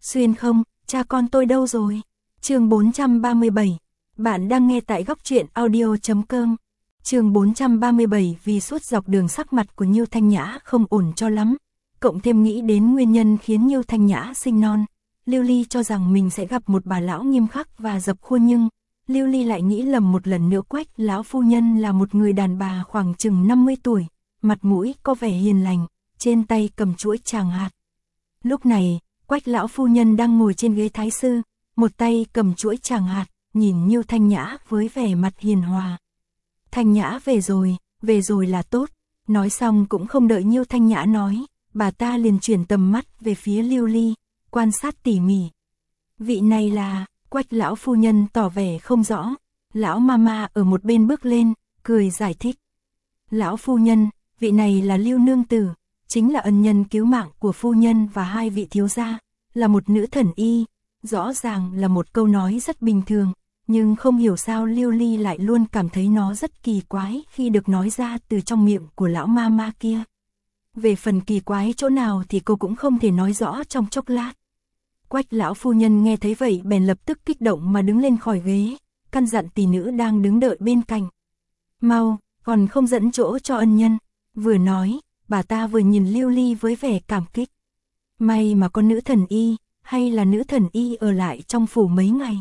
Xuyên không, cha con tôi đâu rồi? Chương 437. Bạn đang nghe tại góc truyện audio.com. Chương 437. Vì suốt dọc đường sắc mặt của Nhiêu Thanh Nhã không ổn cho lắm, cộng thêm nghĩ đến nguyên nhân khiến Nhiêu Thanh Nhã sinh non, Lưu Ly cho rằng mình sẽ gặp một bà lão nghiêm khắc và dập khuôn, nhưng Lưu Ly lại nghĩ lầm một lần nữa. Quách lão phu nhân là một người đàn bà khoảng chừng 50 tuổi, mặt mũi có vẻ hiền lành, trên tay cầm chuỗi tràng hạt. Lúc này, Quách lão phu nhân đang ngồi trên ghế thái sư, một tay cầm chuỗi tràng hạt, nhìn Nhiêu Thanh Nhã với vẻ mặt hiền hòa. Thanh Nhã về rồi là tốt. Nói xong cũng không đợi Nhiêu Thanh Nhã nói, bà ta liền chuyển tầm mắt về phía Lưu Ly, quan sát tỉ mỉ. Vị này là, Quách lão phu nhân tỏ vẻ không rõ. Lão mama ở một bên bước lên, cười giải thích. Lão phu nhân, vị này là Lưu nương tử, chính là ân nhân cứu mạng của phu nhân và hai vị thiếu gia, là một nữ thần y. Rõ ràng là một câu nói rất bình thường, nhưng không hiểu sao Lưu Ly lại luôn cảm thấy nó rất kỳ quái khi được nói ra từ trong miệng của lão mama kia. Về phần kỳ quái chỗ nào thì cô cũng không thể nói rõ trong chốc lát. Quách lão phu nhân nghe thấy vậy bèn lập tức kích động mà đứng lên khỏi ghế, căn dặn tỷ nữ đang đứng đợi bên cạnh. Mau, còn không dẫn chỗ cho ân nhân. Vừa nói, bà ta vừa nhìn Lưu Ly với vẻ cảm kích. May mà con nữ thần y, hay là nữ thần y ở lại trong phủ mấy ngày.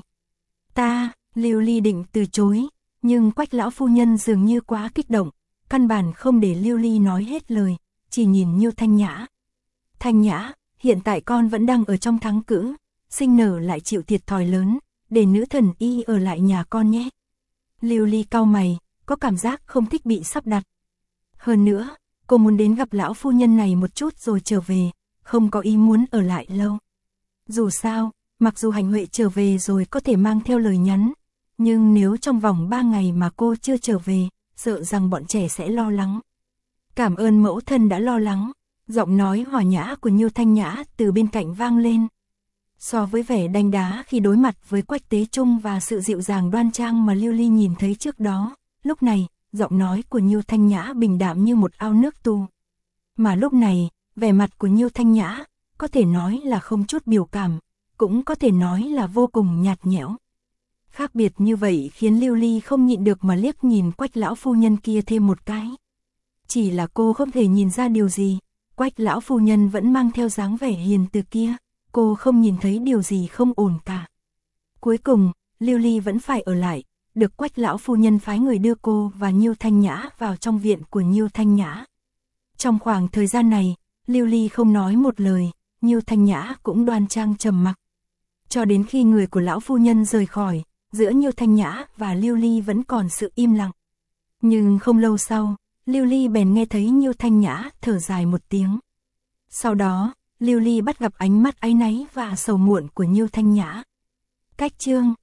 Lưu Ly định từ chối, nhưng Quách lão phu nhân dường như quá kích động, căn bản không để Lưu Ly nói hết lời, chỉ nhìn Nhiêu Thanh Nhã. Thanh Nhã, hiện tại con vẫn đang ở trong tháng cữ, sinh nở lại chịu thiệt thòi lớn, để nữ thần y ở lại nhà con nhé. Lưu Ly cau mày, có cảm giác không thích bị sắp đặt. Hơn nữa, cô muốn đến gặp lão phu nhân này một chút rồi trở về, không có ý muốn ở lại lâu. Dù sao, mặc dù Hành Huệ trở về rồi có thể mang theo lời nhắn, nhưng nếu trong vòng 3 ngày mà cô chưa trở về, sợ rằng bọn trẻ sẽ lo lắng. Cảm ơn mẫu thân đã lo lắng. Giọng nói hòa nhã của Nhiêu Thanh Nhã từ bên cạnh vang lên. So với vẻ đanh đá khi đối mặt với Quách Tế Trung và sự dịu dàng đoan trang mà Lưu Ly nhìn thấy trước đó, lúc này, giọng nói của Nhiêu Thanh Nhã bình đạm như một ao nước tu. Mà lúc này, vẻ mặt của Nhiêu Thanh Nhã, có thể nói là không chút biểu cảm, cũng có thể nói là vô cùng nhạt nhẽo. Khác biệt như vậy khiến Lưu Ly không nhịn được mà liếc nhìn Quách lão phu nhân kia thêm một cái. Chỉ là cô không thể nhìn ra điều gì, Quách lão phu nhân vẫn mang theo dáng vẻ hiền từ kia, cô không nhìn thấy điều gì không ổn cả. Cuối cùng, Lưu Ly vẫn phải ở lại, được Quách lão phu nhân phái người đưa cô và Nhiêu Thanh Nhã vào trong viện của Nhiêu Thanh Nhã. Trong khoảng thời gian này, Lưu Ly không nói một lời, Nhiêu Thanh Nhã cũng đoan trang trầm mặc. Cho đến khi người của lão phu nhân rời khỏi, giữa Nhiêu Thanh Nhã và Lưu Ly vẫn còn sự im lặng. Nhưng không lâu sau, Lưu Ly bèn nghe thấy Nhiêu Thanh Nhã thở dài một tiếng. Sau đó, Lưu Ly bắt gặp ánh mắt áy náy và sầu muộn của Nhiêu Thanh Nhã. Cách chương